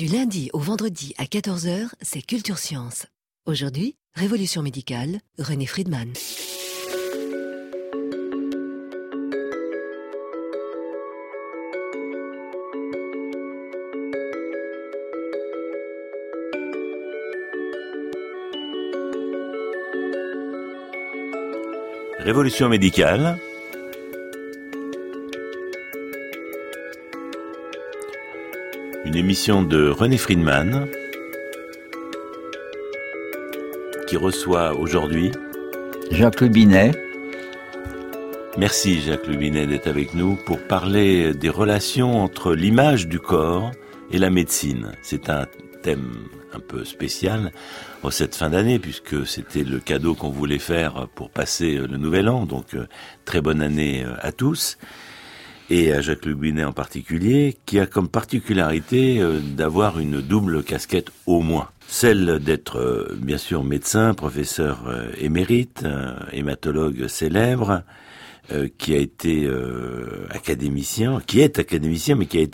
Du lundi au vendredi à 14 h, c'est Culture Science. Aujourd'hui, Révolution médicale, René Friedman. Révolution médicale. Une émission de René Friedman qui reçoit aujourd'hui Jacques Le Binet. Merci Jacques Le Binet d'être avec nous pour parler des relations entre l'image du corps et la médecine. C'est un thème un peu spécial en cette fin d'année puisque c'était le cadeau qu'on voulait faire pour passer le nouvel an, donc très bonne année à tous. Et à Jacques Le Binet en particulier, qui a comme particularité d'avoir une double casquette au moins. Celle d'être bien sûr médecin, professeur émérite, hématologue célèbre, qui a été académicien, qui est académicien, mais qui a été